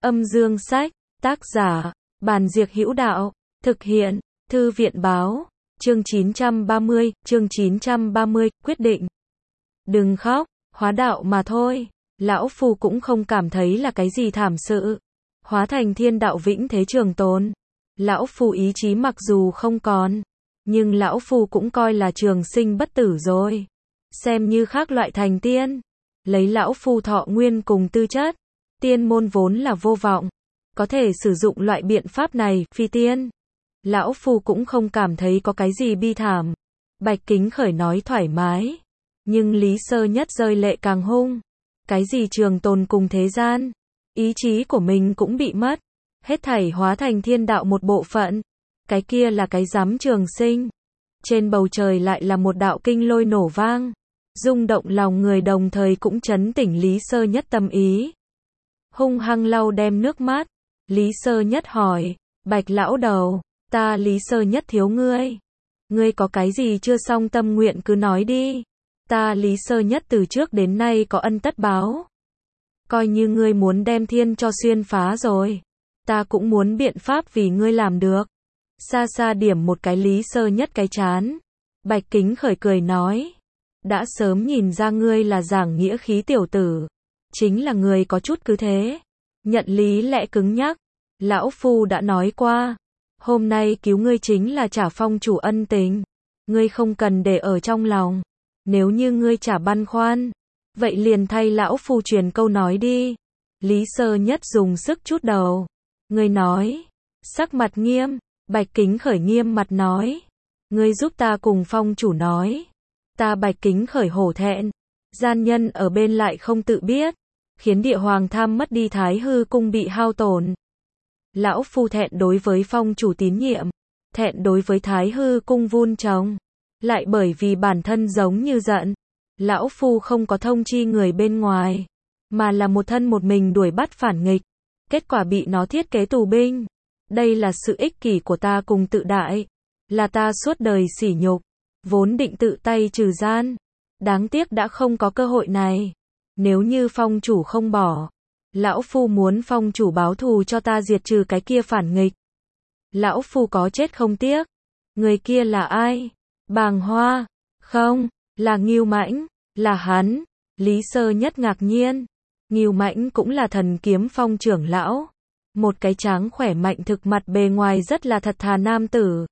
Âm dương sách, tác giả, Bàn Diệc Hữu Đạo, thực hiện, Thư viện báo, chương 930, quyết định. Đừng khóc, hóa đạo mà thôi, lão phu cũng không cảm thấy là cái gì thảm sự. Hóa thành thiên đạo vĩnh thế trường tồn. Lão phu ý chí mặc dù không còn, nhưng lão phu cũng coi là trường sinh bất tử rồi. Xem như khác loại thành tiên. Lấy lão phu thọ nguyên cùng tư chất, tiên môn vốn là vô vọng, có thể sử dụng loại biện pháp này, phi tiên. Lão phu cũng không cảm thấy có cái gì bi thảm. Bạch Kính Khởi nói thoải mái, nhưng Lý Sơ Nhất rơi lệ càng hung. Cái gì trường tồn cùng thế gian, ý chí của mình cũng bị mất, hết thảy hóa thành thiên đạo một bộ phận. Cái kia là cái rắm trường sinh. Trên bầu trời lại là một đạo kinh lôi nổ vang, rung động lòng người, đồng thời cũng chấn tỉnh Lý Sơ Nhất tâm ý. Hung hăng lau đem nước mắt, Lý Sơ Nhất hỏi, Bạch lão đầu, ta Lý Sơ Nhất thiếu ngươi. Ngươi có cái gì chưa xong tâm nguyện cứ nói đi. Ta Lý Sơ Nhất từ trước đến nay có ân tất báo. Coi như ngươi muốn đem thiên cho xuyên phá rồi, ta cũng muốn biện pháp vì ngươi làm được. Xa xa điểm một cái Lý Sơ Nhất cái chán. Bạch Kính Khởi cười nói, đã sớm nhìn ra ngươi là giảng nghĩa khí tiểu tử. Chính là người có chút cứ thế, nhận lý lẽ cứng nhắc. Lão phu đã nói qua, hôm nay cứu ngươi chính là trả phong chủ ân tình. Ngươi không cần để ở trong lòng. Nếu như ngươi chả băn khoăn, vậy liền thay lão phu truyền câu nói đi. Lý Sơ Nhất dùng sức chút đầu. Ngươi nói. Sắc mặt nghiêm. Bạch Kính Khởi nghiêm mặt nói, ngươi giúp ta cùng phong chủ nói. Ta Bạch Kính Khởi hổ thẹn, gian nhân ở bên lại không tự biết, khiến địa hoàng tham mất đi Thái Hư cung bị hao tổn. Lão phu thẹn đối với phong chủ tín nhiệm, thẹn đối với Thái Hư cung vun trồng, lại bởi vì bản thân giống như giận. Lão phu không có thông chi người bên ngoài, mà là một thân một mình đuổi bắt phản nghịch, kết quả bị nó thiết kế tù binh. Đây là sự ích kỷ của ta cùng tự đại, là ta suốt đời sỉ nhục, vốn định tự tay trừ gian, đáng tiếc đã không có cơ hội này. Nếu như phong chủ không bỏ, lão phu muốn phong chủ báo thù cho ta diệt trừ cái kia phản nghịch. Lão phu có chết không tiếc. Người kia là ai? Bàng Hoa? Không, là Ngưu Mãnh, là hắn. Lý Sơ Nhất ngạc nhiên. Ngưu Mãnh cũng là Thần Kiếm Phong trưởng lão. Một cái tráng khỏe mạnh thực mặt bề ngoài rất là thật thà nam tử.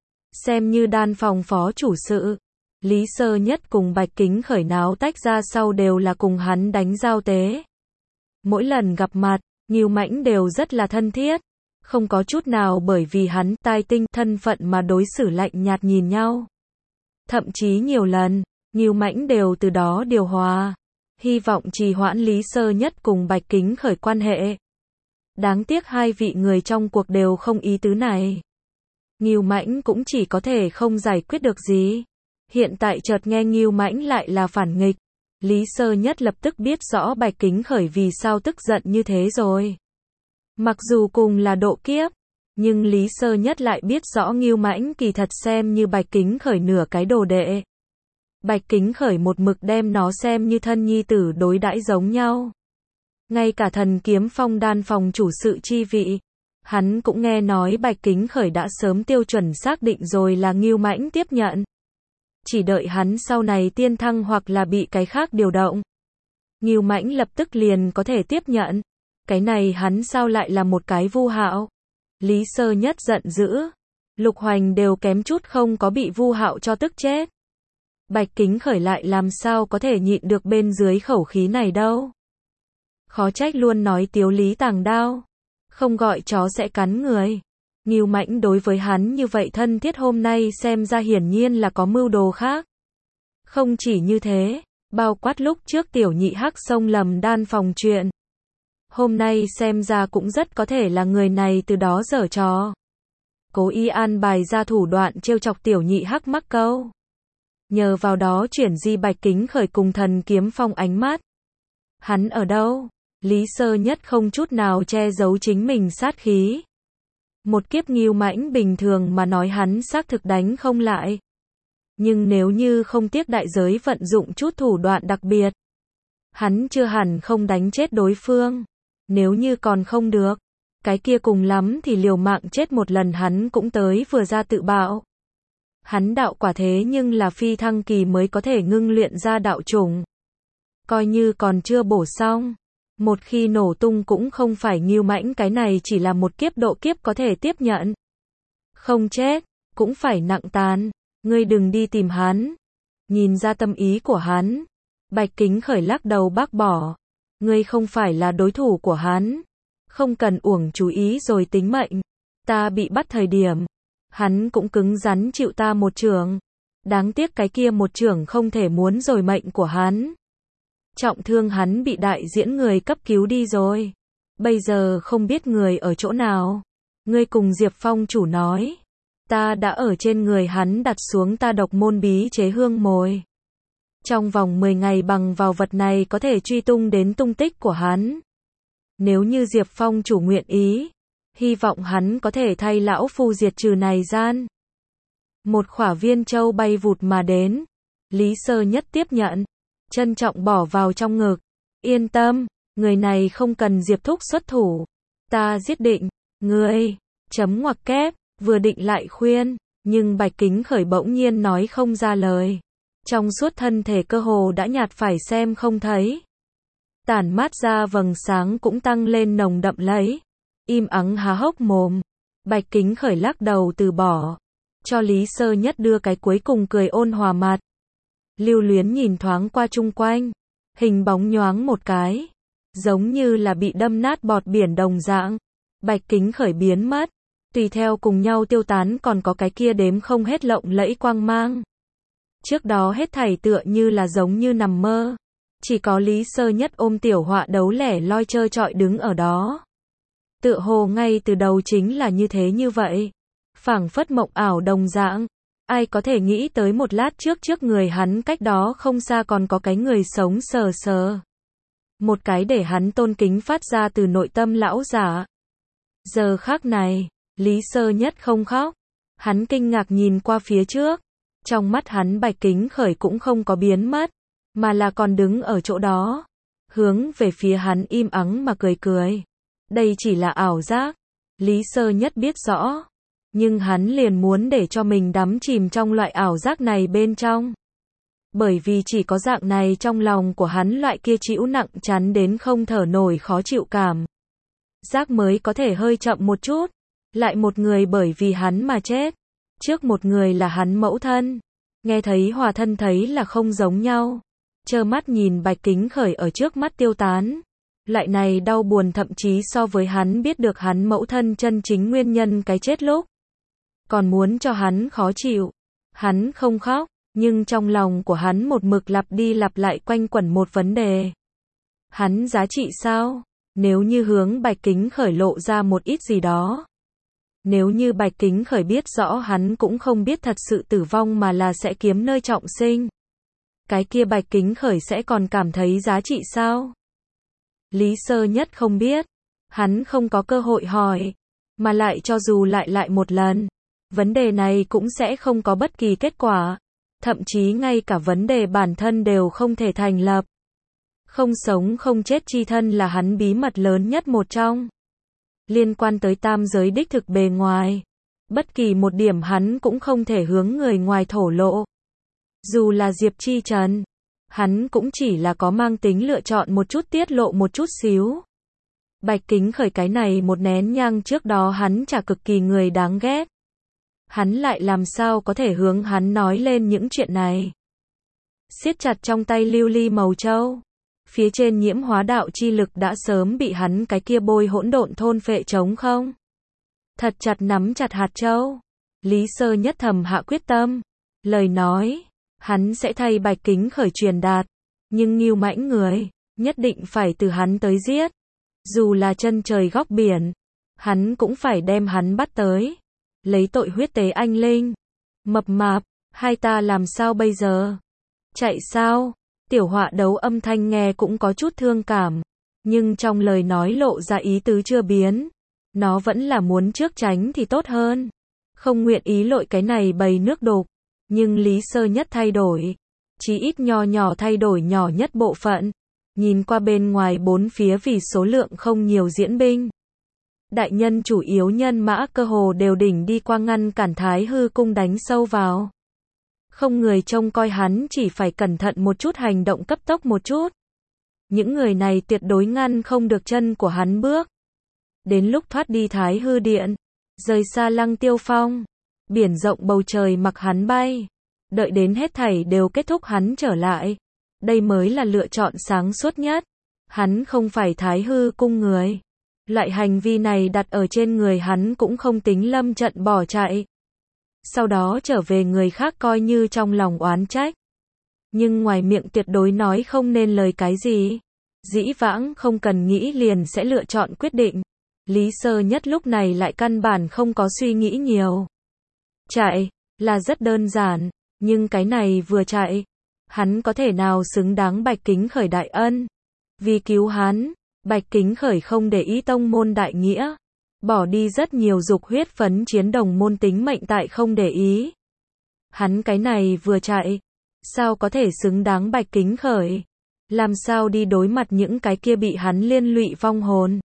Xem như đan phòng phó chủ sự. Lý Sơ Nhất cùng Bạch Kính Khởi náo tách ra sau đều là cùng hắn đánh giao tế. Mỗi lần gặp mặt, Ngưu Mãnh đều rất là thân thiết. Không có chút nào bởi vì hắn tai tinh thân phận mà đối xử lạnh nhạt nhìn nhau. Thậm chí nhiều lần, Ngưu Mãnh đều từ đó điều hòa. Hy vọng trì hoãn Lý Sơ Nhất cùng Bạch Kính Khởi quan hệ. Đáng tiếc hai vị người trong cuộc đều không ý tứ này. Ngưu Mãnh cũng chỉ có thể không giải quyết được gì. Hiện tại chợt nghe Ngưu Mãnh lại là phản nghịch. Lý Sơ Nhất lập tức biết rõ Bạch Kính Khởi vì sao tức giận như thế rồi. Mặc dù cùng là độ kiếp, nhưng Lý Sơ Nhất lại biết rõ Ngưu Mãnh kỳ thật xem như Bạch Kính Khởi nửa cái đồ đệ. Bạch Kính Khởi một mực đem nó xem như thân nhi tử đối đãi giống nhau. Ngay cả Thần Kiếm Phong đan phòng chủ sự chi vị, hắn cũng nghe nói Bạch Kính Khởi đã sớm tiêu chuẩn xác định rồi là Ngưu Mãnh tiếp nhận. Chỉ đợi hắn sau này tiên thăng hoặc là bị cái khác điều động, Ngưu Mãnh lập tức liền có thể tiếp nhận. Cái này hắn sao lại là một cái Vu Hạo? Lý Sơ Nhất giận dữ. Lục Hoành đều kém chút không có bị Vu Hạo cho tức chết. Bạch Kính Khởi lại làm sao có thể nhịn được bên dưới khẩu khí này đâu. Khó trách luôn nói tiếu lý tàng đao, không gọi chó sẽ cắn người. Ngưu Mãnh đối với hắn như vậy thân thiết hôm nay xem ra hiển nhiên là có mưu đồ khác. Không chỉ như thế, bao quát lúc trước tiểu nhị hắc xông lầm đan phòng chuyện. Hôm nay xem ra cũng rất có thể là người này từ đó giở trò. Cố ý an bài ra thủ đoạn trêu chọc tiểu nhị hắc mắc câu. Nhờ vào đó chuyển di Bạch Kính Khởi cùng Thần Kiếm Phong ánh mắt. Hắn ở đâu? Lý Sơ Nhất không chút nào che giấu chính mình sát khí. Một kiếp Ngưu Mãnh bình thường mà nói hắn xác thực đánh không lại. Nhưng nếu như không tiếc đại giới vận dụng chút thủ đoạn đặc biệt, hắn chưa hẳn không đánh chết đối phương. Nếu như còn không được, cái kia cùng lắm thì liều mạng chết một lần hắn cũng tới vừa ra tự bạo. Hắn đạo quả thế nhưng là phi thăng kỳ mới có thể ngưng luyện ra đạo chủng. Coi như còn chưa bổ xong. Một khi nổ tung cũng không phải nghêu mãnh, cái này chỉ là một kiếp độ kiếp có thể tiếp nhận. Không chết, cũng phải nặng tàn. Ngươi đừng đi tìm hắn. Nhìn ra tâm ý của hắn. Bạch Kính Khởi lắc đầu bác bỏ. Ngươi không phải là đối thủ của hắn. Không cần uổng chú ý rồi tính mệnh. Ta bị bắt thời điểm. Hắn cũng cứng rắn chịu ta một chưởng. Đáng tiếc cái kia một chưởng không thể muốn rồi mệnh của hắn. Trọng thương hắn bị đại diễn người cấp cứu đi rồi. Bây giờ không biết người ở chỗ nào. Ngươi cùng Diệp Phong chủ nói. Ta đã ở trên người hắn đặt xuống ta độc môn bí chế hương mồi. Trong vòng 10 ngày bằng vào vật này có thể truy tung đến tung tích của hắn. Nếu như Diệp Phong chủ nguyện ý, hy vọng hắn có thể thay lão phu diệt trừ này gian. Một khỏa viên châu bay vụt mà đến. Lý Sơ Nhất tiếp nhận. Trân trọng bỏ vào trong ngực. Yên tâm, người này không cần Diệp Thúc xuất thủ. Ta giết định, ngươi, chấm ngoặc kép, vừa định lại khuyên, nhưng Bạch Kính Khởi bỗng nhiên nói không ra lời. Trong suốt thân thể cơ hồ đã nhạt phải xem không thấy. Tản mát ra vầng sáng cũng tăng lên nồng đậm lấy. Im ắng há hốc mồm. Bạch Kính Khởi lắc đầu từ bỏ. Cho Lý Sơ Nhất đưa cái cuối cùng cười ôn hòa mặt. Lưu Luyến nhìn thoáng qua chung quanh. Hình bóng nhoáng một cái. Giống như là bị đâm nát bọt biển đồng dạng. Bạch Kính Khởi biến mất. Tùy theo cùng nhau tiêu tán còn có cái kia đếm không hết lộng lẫy quang mang. Trước đó hết thảy tựa như là giống như nằm mơ. Chỉ có Lý Sơ Nhất ôm tiểu họa đấu lẻ loi trơ trọi đứng ở đó. Tựa hồ ngay từ đầu chính là như thế như vậy. Phảng phất mộng ảo đồng dạng. Ai có thể nghĩ tới một lát trước người hắn cách đó không xa còn có cái người sống sờ sờ. Một cái để hắn tôn kính phát ra từ nội tâm lão giả. Giờ khắc này, Lý Sơ Nhất không khóc. Hắn kinh ngạc nhìn qua phía trước. Trong mắt hắn Bạch Kính Khởi cũng không có biến mất, mà là còn đứng ở chỗ đó. Hướng về phía hắn im ắng mà cười cười. Đây chỉ là ảo giác. Lý Sơ Nhất biết rõ. Nhưng hắn liền muốn để cho mình đắm chìm trong loại ảo giác này bên trong. Bởi vì chỉ có dạng này trong lòng của hắn loại kia chịu nặng chắn đến không thở nổi khó chịu cảm. Giác mới có thể hơi chậm một chút. Lại một người bởi vì hắn mà chết. Trước một người là hắn mẫu thân. Nghe thấy hòa thân thấy là không giống nhau. Trơ mắt nhìn Bạch Kính Khởi ở trước mắt tiêu tán. Loại này đau buồn thậm chí so với hắn biết được hắn mẫu thân chân chính nguyên nhân cái chết lúc. Còn muốn cho hắn khó chịu. Hắn không khóc, nhưng trong lòng của hắn một mực lặp đi lặp lại quanh quẩn một vấn đề. Hắn giá trị sao? Nếu như hướng Bạch Kính Khởi lộ ra một ít gì đó. Nếu như Bạch Kính Khởi biết rõ hắn cũng không biết thật sự tử vong mà là sẽ kiếm nơi trọng sinh. Cái kia Bạch Kính Khởi sẽ còn cảm thấy giá trị sao? Lý Sơ Nhất không biết. Hắn không có cơ hội hỏi. Mà lại cho dù lại một lần. Vấn đề này cũng sẽ không có bất kỳ kết quả. Thậm chí ngay cả vấn đề bản thân đều không thể thành lập. Không sống không chết chi thân là hắn bí mật lớn nhất một trong. Liên quan tới tam giới đích thực bề ngoài. Bất kỳ một điểm hắn cũng không thể hướng người ngoài thổ lộ. Dù là Diệp Chi Trần, hắn cũng chỉ là có mang tính lựa chọn một chút tiết lộ một chút xíu. Bạch Kính Khởi cái này một nén nhang trước đó hắn chả cực kỳ người đáng ghét. Hắn lại làm sao có thể hướng hắn nói lên những chuyện này. Siết chặt trong tay lưu ly màu châu. Phía trên nhiễm hóa đạo chi lực đã sớm bị hắn cái kia bôi hỗn độn thôn phệ trống không. Thật chặt nắm chặt hạt châu. Lý Sơ Nhất thầm hạ quyết tâm. Lời nói, hắn sẽ thay Bạch Kính Khởi truyền đạt. Nhưng nghêu mãnh người, nhất định phải từ hắn tới giết. Dù là chân trời góc biển, hắn cũng phải đem hắn bắt tới. Lấy tội huyết tế anh linh. Mập mạp, hai ta làm sao bây giờ? Chạy sao? Tiểu họa đấu âm thanh nghe cũng có chút thương cảm. Nhưng trong lời nói lộ ra ý tứ chưa biến. Nó vẫn là muốn trước tránh thì tốt hơn. Không nguyện ý lội cái này bầy nước đục. Nhưng Lý Sơ Nhất thay đổi. Chí ít nho nhỏ thay đổi nhỏ nhất bộ phận. Nhìn qua bên ngoài bốn phía vì số lượng không nhiều diễn binh. Đại nhân chủ yếu nhân mã cơ hồ đều đỉnh đi qua ngăn cản Thái Hư cung đánh sâu vào. Không người trông coi hắn chỉ phải cẩn thận một chút hành động cấp tốc một chút. Những người này tuyệt đối ngăn không được chân của hắn bước. Đến lúc thoát đi Thái Hư điện, rời xa Lăng Tiêu Phong, biển rộng bầu trời mặc hắn bay. Đợi đến hết thảy đều kết thúc hắn trở lại. Đây mới là lựa chọn sáng suốt nhất. Hắn không phải Thái Hư cung người. Loại hành vi này đặt ở trên người hắn cũng không tính lâm trận bỏ chạy. Sau đó trở về người khác coi như trong lòng oán trách. Nhưng ngoài miệng tuyệt đối nói không nên lời cái gì. Dĩ vãng không cần nghĩ liền sẽ lựa chọn quyết định. Lý Sơ Nhất lúc này lại căn bản không có suy nghĩ nhiều. Chạy, là rất đơn giản, nhưng cái này vừa chạy, hắn có thể nào xứng đáng Bạch Kính Khởi đại ân. Vì cứu hắn, Bạch Kính Khởi không để ý tông môn đại nghĩa, bỏ đi rất nhiều dục huyết phấn chiến đồng môn tính mệnh tại không để ý. Hắn cái này vừa chạy, sao có thể xứng đáng Bạch Kính Khởi? Làm sao đi đối mặt những cái kia bị hắn liên lụy vong hồn?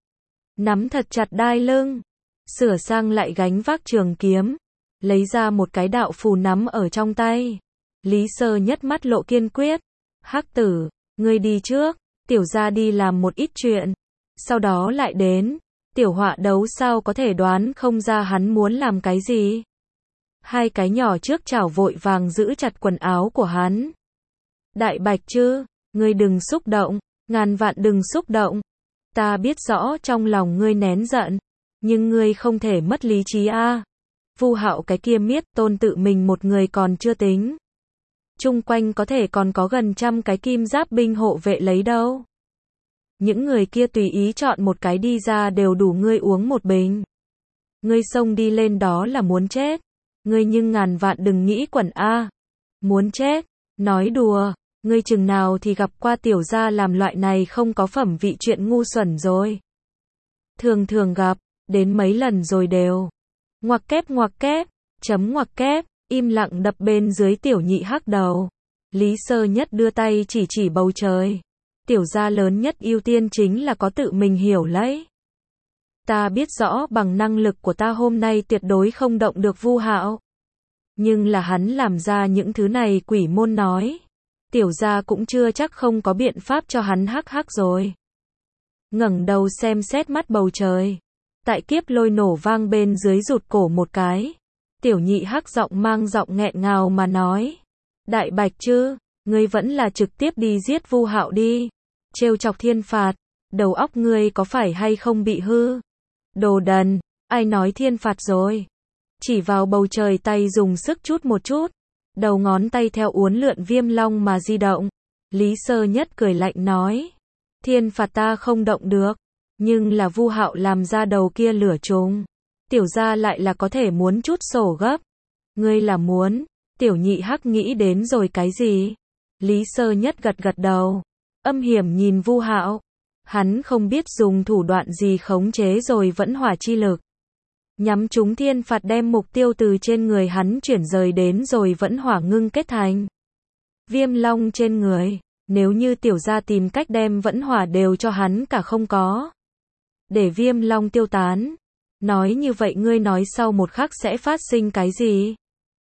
Nắm thật chặt đai lưng, sửa sang lại gánh vác trường kiếm, lấy ra một cái đạo phù nắm ở trong tay. Lý Sơ Nhất mắt lộ kiên quyết. Hắc tử, ngươi đi trước, tiểu gia đi làm một ít chuyện, sau đó lại đến. Tiểu Họa Đấu sao có thể đoán không ra hắn muốn làm cái gì. Hai cái nhỏ trước chảo vội vàng giữ chặt quần áo của hắn. Đại Bạch chứ, ngươi đừng xúc động, ngàn vạn đừng xúc động. Ta biết rõ trong lòng ngươi nén giận, nhưng ngươi không thể mất lý trí a. Vu Hạo cái kia miết tôn tự mình một người còn chưa tính. Chung quanh có thể còn có gần 100 cái kim giáp binh hộ vệ lấy đâu. Những người kia tùy ý chọn một cái đi ra đều đủ ngươi uống một bình. Ngươi xông đi lên đó là muốn chết. Ngươi nhưng ngàn vạn đừng nghĩ quẩn a. Muốn chết, nói đùa, ngươi chừng nào thì gặp qua tiểu gia làm loại này không có phẩm vị chuyện ngu xuẩn rồi. Thường thường gặp, đến mấy lần rồi đều. Ngoặc kép, chấm ngoặc kép, im lặng đập bên dưới Tiểu Nhị Hắc đầu. Lý Sơ Nhất đưa tay chỉ chỉ bầu trời. Tiểu gia lớn nhất ưu tiên chính là có tự mình hiểu lấy. Ta biết rõ bằng năng lực của ta hôm nay tuyệt đối không động được Vu Hạo. Nhưng là hắn làm ra những thứ này quỷ môn nói. Tiểu gia cũng chưa chắc không có biện pháp cho hắn hắc hắc rồi. Ngẩng đầu xem xét mắt bầu trời. Tại kiếp lôi nổ vang bên dưới rụt cổ một cái. Tiểu Nhị Hắc giọng mang giọng nghẹn ngào mà nói. Đại Bạch chứ, ngươi vẫn là trực tiếp đi giết Vu Hạo đi. Trêu chọc thiên phạt, đầu óc ngươi có phải hay không bị hư? Đồ đần, ai nói thiên phạt rồi? Chỉ vào bầu trời tay dùng sức chút một chút. Đầu ngón tay theo uốn lượn viêm long mà di động. Lý Sơ Nhất cười lạnh nói. Thiên phạt ta không động được. Nhưng là Vu Hạo làm ra đầu kia lửa trùng. Tiểu gia lại là có thể muốn chút sổ gấp. Ngươi là muốn. Tiểu Nhị Hắc nghĩ đến rồi cái gì? Lý Sơ Nhất gật gật đầu. Âm hiểm nhìn Vu Hạo. Hắn không biết dùng thủ đoạn gì khống chế rồi vẫn hỏa chi lực. Nhắm trúng thiên phạt đem mục tiêu từ trên người hắn chuyển rời đến rồi vẫn hỏa ngưng kết thành. Viêm long trên người. Nếu như tiểu gia tìm cách đem vẫn hỏa đều cho hắn cả không có. Để viêm long tiêu tán. Nói như vậy ngươi nói sau một khắc sẽ phát sinh cái gì?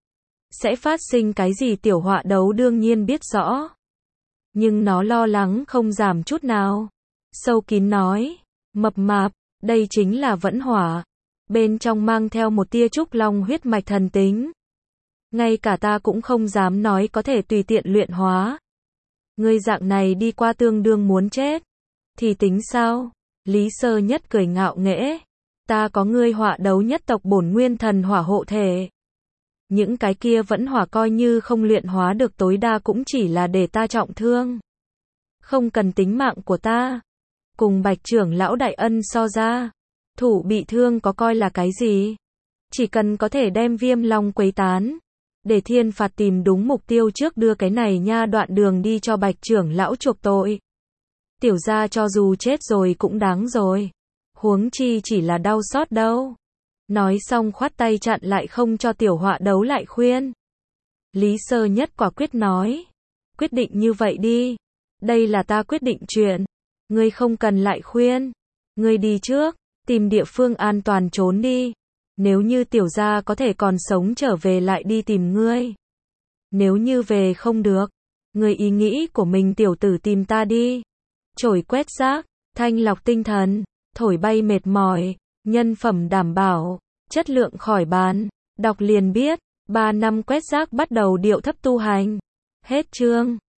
Sẽ phát sinh cái gì Tiểu Họa Đấu đương nhiên biết rõ. Nhưng nó lo lắng không giảm chút nào. Sâu kín nói. Mập mạp, đây chính là vẫn hỏa. Bên trong mang theo một tia trúc long huyết mạch thần tính. Ngay cả ta cũng không dám nói có thể tùy tiện luyện hóa. Ngươi dạng này đi qua tương đương muốn chết. Thì tính sao? Lý Sơ Nhất cười ngạo nghễ. Ta có ngươi Họa Đấu nhất tộc bổn nguyên thần hỏa hộ thể. Những cái kia vẫn hỏa coi như không luyện hóa được tối đa cũng chỉ là để ta trọng thương. Không cần tính mạng của ta. Cùng Bạch trưởng lão đại ân so ra. Thủ bị thương có coi là cái gì? Chỉ cần có thể đem viêm long quấy tán. Để thiên phạt tìm đúng mục tiêu trước đưa cái này nha đoạn đường đi cho Bạch trưởng lão chuộc tội. Tiểu gia cho dù chết rồi cũng đáng rồi. Huống chi chỉ là đau xót đâu. Nói xong khoát tay chặn lại không cho Tiểu Họa Đấu lại khuyên. Lý Sơ Nhất quả quyết nói. Quyết định như vậy đi. Đây là ta quyết định chuyện. Ngươi không cần lại khuyên. Ngươi đi trước, tìm địa phương an toàn trốn đi. Nếu như tiểu gia có thể còn sống trở về lại đi tìm ngươi. Nếu như về không được, ngươi ý nghĩ của mình tiểu tử tìm ta đi. Chổi quét rác, thanh lọc tinh thần, thổi bay mệt mỏi, nhân phẩm đảm bảo, chất lượng khỏi bàn. Đọc liền biết, 3 năm quét rác bắt đầu điệu thấp tu hành. Hết chương.